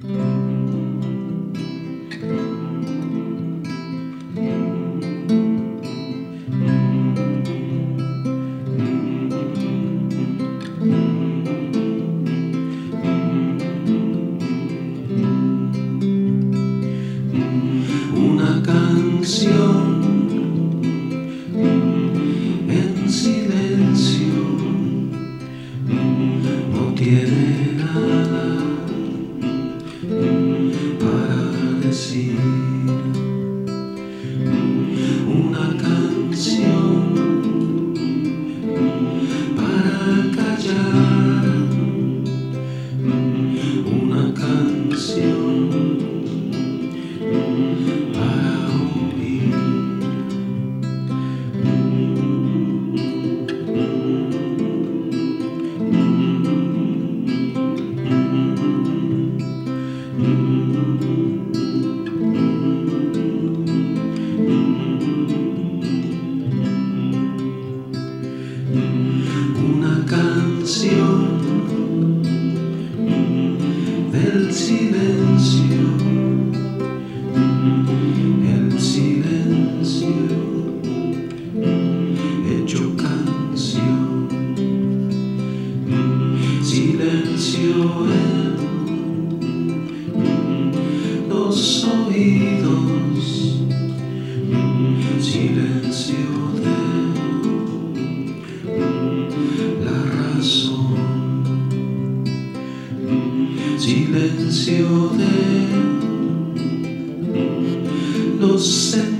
Una canción en silencio no tiene nada para decir. Una canción para callar, una canción para oír. Una canción del silencio, el silencio hecho canción, silencio en los oídos, silencio de la razón, silencio de los sentidos.